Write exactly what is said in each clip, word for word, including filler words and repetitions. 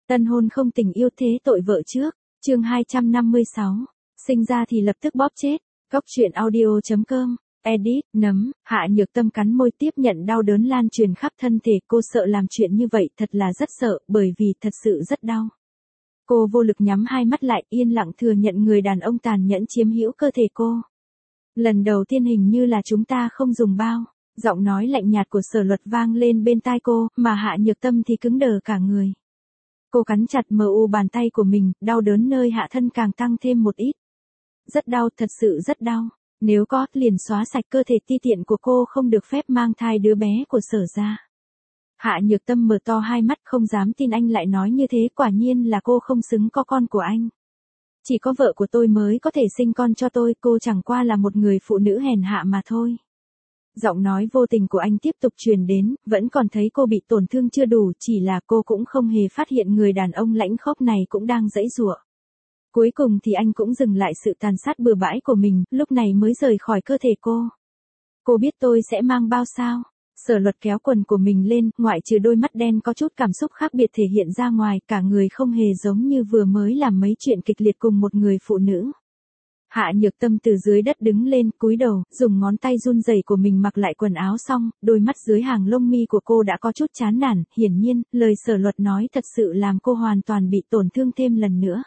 Tân hôn không tình yêu thế tội vợ trước, chương hai trăm năm mươi sáu, sinh ra thì lập tức bóp chết, góc truyện audio.com, edit, nấm, Hạ Nhược Tâm cắn môi tiếp nhận đau đớn lan truyền khắp thân thể, cô sợ làm chuyện như vậy thật là rất sợ, bởi vì thật sự rất đau. Cô vô lực nhắm hai mắt lại, yên lặng thừa nhận người đàn ông tàn nhẫn chiếm hữu cơ thể cô. Lần đầu tiên hình như là chúng ta không dùng bao, giọng nói lạnh nhạt của Sở Luật vang lên bên tai cô, mà Hạ Nhược Tâm thì cứng đờ cả người. Cô cắn chặt mờ u bàn tay của mình, đau đớn nơi hạ thân càng tăng thêm một ít. Rất đau, thật sự rất đau. Nếu có, liền xóa sạch cơ thể ti tiện của cô, không được phép mang thai đứa bé của Sở ra. Hạ Nhược Tâm mở to hai mắt, không dám tin anh lại nói như thế, quả nhiên là cô không xứng có con của anh. Chỉ có vợ của tôi mới có thể sinh con cho tôi, cô chẳng qua là một người phụ nữ hèn hạ mà thôi. Giọng nói vô tình của anh tiếp tục truyền đến, vẫn còn thấy cô bị tổn thương chưa đủ, chỉ là cô cũng không hề phát hiện người đàn ông lãnh khốc này cũng đang giãy giụa. Cuối cùng thì anh cũng dừng lại sự tàn sát bừa bãi của mình, lúc này mới rời khỏi cơ thể cô. Cô biết tôi sẽ mang bao sao? Sở Luật kéo quần của mình lên, ngoại trừ đôi mắt đen có chút cảm xúc khác biệt thể hiện ra ngoài, cả người không hề giống như vừa mới làm mấy chuyện kịch liệt cùng một người phụ nữ. Hạ Nhược Tâm từ dưới đất đứng lên, cúi đầu, dùng ngón tay run rẩy của mình mặc lại quần áo xong, đôi mắt dưới hàng lông mi của cô đã có chút chán nản, hiển nhiên, lời Sở Luật nói thật sự làm cô hoàn toàn bị tổn thương thêm lần nữa.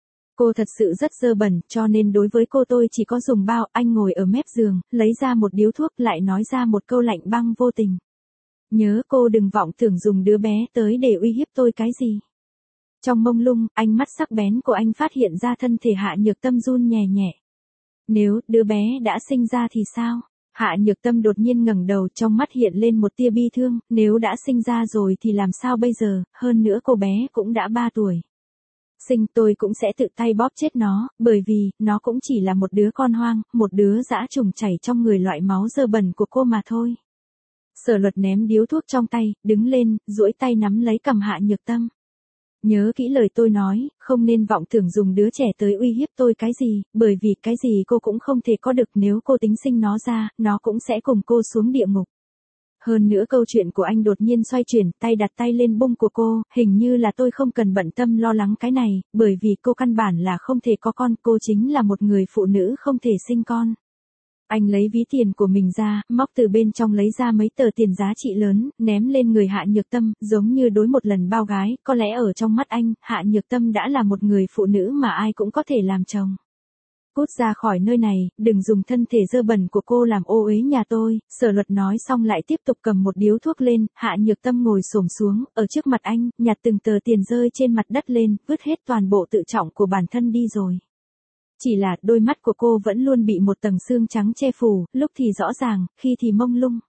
Cô thật sự rất dơ bẩn, cho nên đối với cô tôi chỉ có dùng bao. Anh ngồi ở mép giường, lấy ra một điếu thuốc, lại nói ra một câu lạnh băng vô tình. Nhớ cô đừng vọng tưởng dùng đứa bé tới để uy hiếp tôi cái gì. Trong mông lung, ánh mắt sắc bén của anh phát hiện ra thân thể Hạ Nhược Tâm run nhẹ nhẹ. Nếu đứa bé đã sinh ra thì sao? Hạ Nhược Tâm đột nhiên ngẩng đầu, trong mắt hiện lên một tia bi thương, nếu đã sinh ra rồi thì làm sao bây giờ, hơn nữa cô bé cũng đã ba tuổi. Sinh tôi cũng sẽ tự tay bóp chết nó, bởi vì, nó cũng chỉ là một đứa con hoang, một đứa dã trùng chảy trong người loại máu dơ bẩn của cô mà thôi. Sở Luật ném điếu thuốc trong tay, đứng lên, duỗi tay nắm lấy cằm Hạ Nhược Tâm. Nhớ kỹ lời tôi nói, không nên vọng tưởng dùng đứa trẻ tới uy hiếp tôi cái gì, bởi vì cái gì cô cũng không thể có được, nếu cô tính sinh nó ra, nó cũng sẽ cùng cô xuống địa ngục. Hơn nữa câu chuyện của anh đột nhiên xoay chuyển, tay đặt tay lên bụng của cô, hình như là tôi không cần bận tâm lo lắng cái này, bởi vì cô căn bản là không thể có con, cô chính là một người phụ nữ không thể sinh con. Anh lấy ví tiền của mình ra, móc từ bên trong lấy ra mấy tờ tiền giá trị lớn, ném lên người Hạ Nhược Tâm, giống như đối một lần bao gái, có lẽ ở trong mắt anh, Hạ Nhược Tâm đã là một người phụ nữ mà ai cũng có thể làm chồng. Cút ra khỏi nơi này, đừng dùng thân thể dơ bẩn của cô làm ô uế nhà tôi. Sở Luật nói xong lại tiếp tục cầm một điếu thuốc lên, Hạ Nhược Tâm ngồi xổm xuống, ở trước mặt anh, nhặt từng tờ tiền rơi trên mặt đất lên, vứt hết toàn bộ tự trọng của bản thân đi rồi. Chỉ là đôi mắt của cô vẫn luôn bị một tầng xương trắng che phủ, lúc thì rõ ràng, khi thì mông lung.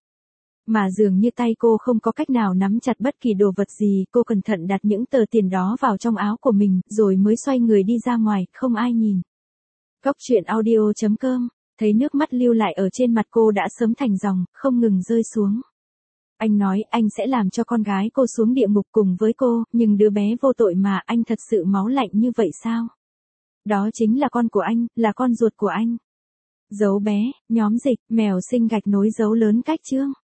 Mà dường như tay cô không có cách nào nắm chặt bất kỳ đồ vật gì, cô cẩn thận đặt những tờ tiền đó vào trong áo của mình, rồi mới xoay người đi ra ngoài, không ai nhìn. Góc truyện audio.com, thấy nước mắt lưu lại ở trên mặt cô đã sớm thành dòng, không ngừng rơi xuống. Anh nói anh sẽ làm cho con gái cô xuống địa ngục cùng với cô, nhưng đứa bé vô tội mà, anh thật sự máu lạnh như vậy sao? Đó chính là con của anh, là con ruột của anh. Dấu bé, nhóm dịch, mèo sinh gạch nối dấu lớn cách chương.